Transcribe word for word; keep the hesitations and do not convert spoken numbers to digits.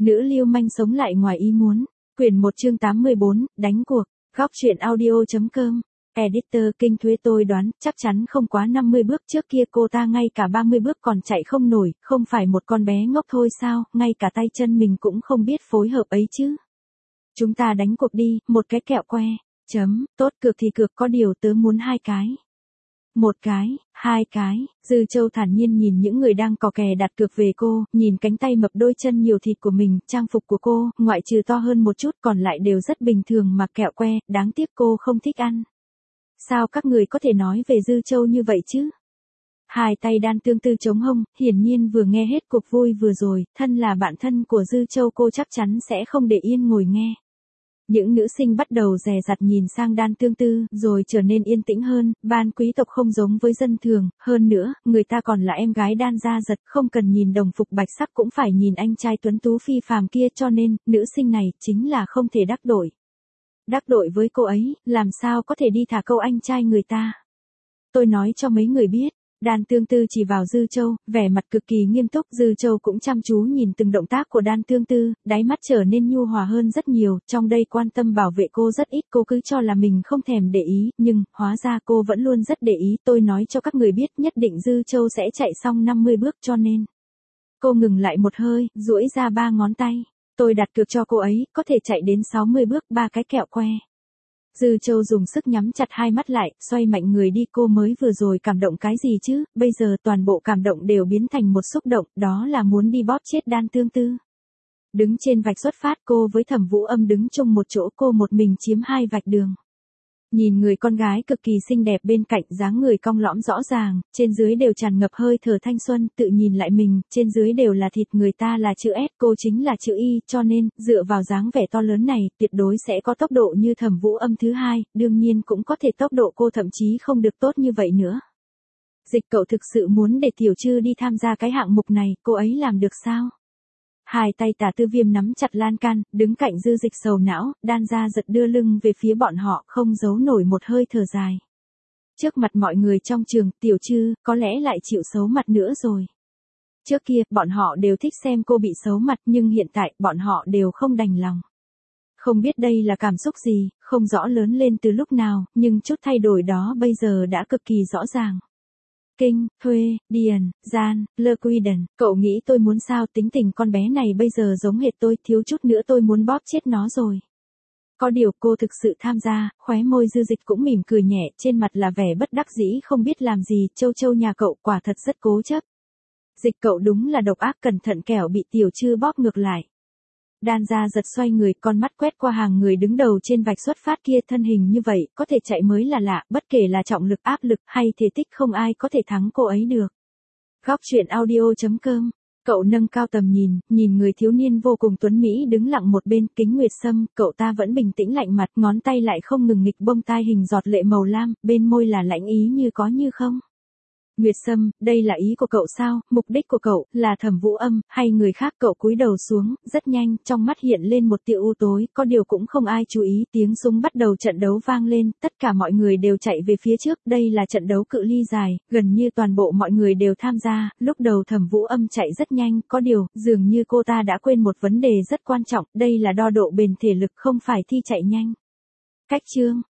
Nữ lưu manh sống lại ngoài ý muốn. Quyển một chương tám mươi bốn, đánh cuộc. Góc truyện audio.com. Editor Kinh Thuế tôi đoán, chắc chắn không quá năm mươi bước, trước kia cô ta ngay cả ba mươi bước còn chạy không nổi, không phải một con bé ngốc thôi sao, ngay cả tay chân mình cũng không biết phối hợp ấy chứ. Chúng ta đánh cuộc đi, một cái kẹo que. Chấm, tốt, cược thì cược, có điều tớ muốn hai cái. Một cái, hai cái, Dư Châu thản nhiên nhìn những người đang cò kè đặt cược về cô, nhìn cánh tay mập đôi chân nhiều thịt của mình, trang phục của cô, ngoại trừ to hơn một chút còn lại đều rất bình thường mà kẹo que, đáng tiếc cô không thích ăn. Sao các người có thể nói về Dư Châu như vậy chứ? Hai tay đan tương tư chống hông, hiển nhiên vừa nghe hết cuộc vui vừa rồi, thân là bạn thân của Dư Châu cô chắc chắn sẽ không để yên ngồi nghe. Những nữ sinh bắt đầu dè dặt nhìn sang đan tương tư, rồi trở nên yên tĩnh hơn, ban quý tộc không giống với dân thường, hơn nữa, người ta còn là em gái đan gia giật, không cần nhìn đồng phục bạch sắc cũng phải nhìn anh trai tuấn tú phi phàm kia, cho nên, nữ sinh này, chính là không thể đắc tội. Đắc tội với cô ấy, làm sao có thể đi thả câu anh trai người ta. Tôi nói cho mấy người biết. Đan tương tư chỉ vào Dư Châu, vẻ mặt cực kỳ nghiêm túc, Dư Châu cũng chăm chú nhìn từng động tác của đan tương tư, đáy mắt trở nên nhu hòa hơn rất nhiều, trong đây quan tâm bảo vệ cô rất ít, cô cứ cho là mình không thèm để ý, nhưng, hóa ra cô vẫn luôn rất để ý, tôi nói cho các người biết nhất định Dư Châu sẽ chạy xong năm mươi bước cho nên. Cô ngừng lại một hơi, duỗi ra ba ngón tay, tôi đặt cược cho cô ấy, có thể chạy đến sáu mươi bước, ba cái kẹo que. Dư Châu dùng sức nhắm chặt hai mắt lại, xoay mạnh người đi, cô mới vừa rồi cảm động cái gì chứ, bây giờ toàn bộ cảm động đều biến thành một xúc động, đó là muốn đi bóp chết đan tương tư. Đứng trên vạch xuất phát cô với Thẩm Vũ Âm đứng chung một chỗ, cô một mình chiếm hai vạch đường. Nhìn người con gái cực kỳ xinh đẹp bên cạnh, dáng người cong lõm rõ ràng, trên dưới đều tràn ngập hơi thở thanh xuân, tự nhìn lại mình, trên dưới đều là thịt, người ta là chữ S, cô chính là chữ Y, cho nên, dựa vào dáng vẻ to lớn này, tuyệt đối sẽ có tốc độ như Thẩm Vũ Âm thứ hai, đương nhiên cũng có thể tốc độ cô thậm chí không được tốt như vậy nữa. Dịch cậu thực sự muốn để Tiểu Trư đi tham gia cái hạng mục này, cô ấy làm được sao? Hai tay Tả Tư Viêm nắm chặt lan can, đứng cạnh Dư Dịch sầu não, đan gia giật đưa lưng về phía bọn họ, không giấu nổi một hơi thở dài. Trước mặt mọi người trong trường, Tiểu Trư, có lẽ lại chịu xấu mặt nữa rồi. Trước kia, bọn họ đều thích xem cô bị xấu mặt, nhưng hiện tại, bọn họ đều không đành lòng. Không biết đây là cảm xúc gì, không rõ lớn lên từ lúc nào, nhưng chút thay đổi đó bây giờ đã cực kỳ rõ ràng. Kinh, Thuê, Điền, Gian, Lơ Quy Đần, cậu nghĩ tôi muốn sao, tính tình con bé này bây giờ giống hệt tôi, thiếu chút nữa tôi muốn bóp chết nó rồi. Có điều cô thực sự tham gia, khóe môi Dư Dịch cũng mỉm cười nhẹ, trên mặt là vẻ bất đắc dĩ không biết làm gì, Châu Châu nhà cậu quả thật rất cố chấp. Dịch cậu đúng là độc ác, cẩn thận kẻo bị Tiểu Trư bóp ngược lại. Đan gia giật xoay người, con mắt quét qua hàng người đứng đầu trên vạch xuất phát kia, thân hình như vậy, có thể chạy mới là lạ, bất kể là trọng lực, áp lực, hay thể tích không ai có thể thắng cô ấy được. Góc truyện audio.com. Cậu nâng cao tầm nhìn, nhìn người thiếu niên vô cùng tuấn Mỹ đứng lặng một bên, Kính Nguyệt Sâm, cậu ta vẫn bình tĩnh lạnh mặt, ngón tay lại không ngừng nghịch bông tai hình giọt lệ màu lam, bên môi là lãnh ý như có như không. Nguyệt Sâm, đây là ý của cậu sao, mục đích của cậu, là Thẩm Vũ Âm, hay người khác, cậu cúi đầu xuống, rất nhanh, trong mắt hiện lên một tia u tối, có điều cũng không ai chú ý, tiếng súng bắt đầu trận đấu vang lên, tất cả mọi người đều chạy về phía trước, đây là trận đấu cự ly dài, gần như toàn bộ mọi người đều tham gia, lúc đầu Thẩm Vũ Âm chạy rất nhanh, có điều, dường như cô ta đã quên một vấn đề rất quan trọng, đây là đo độ bền thể lực không phải thi chạy nhanh. Cách chương.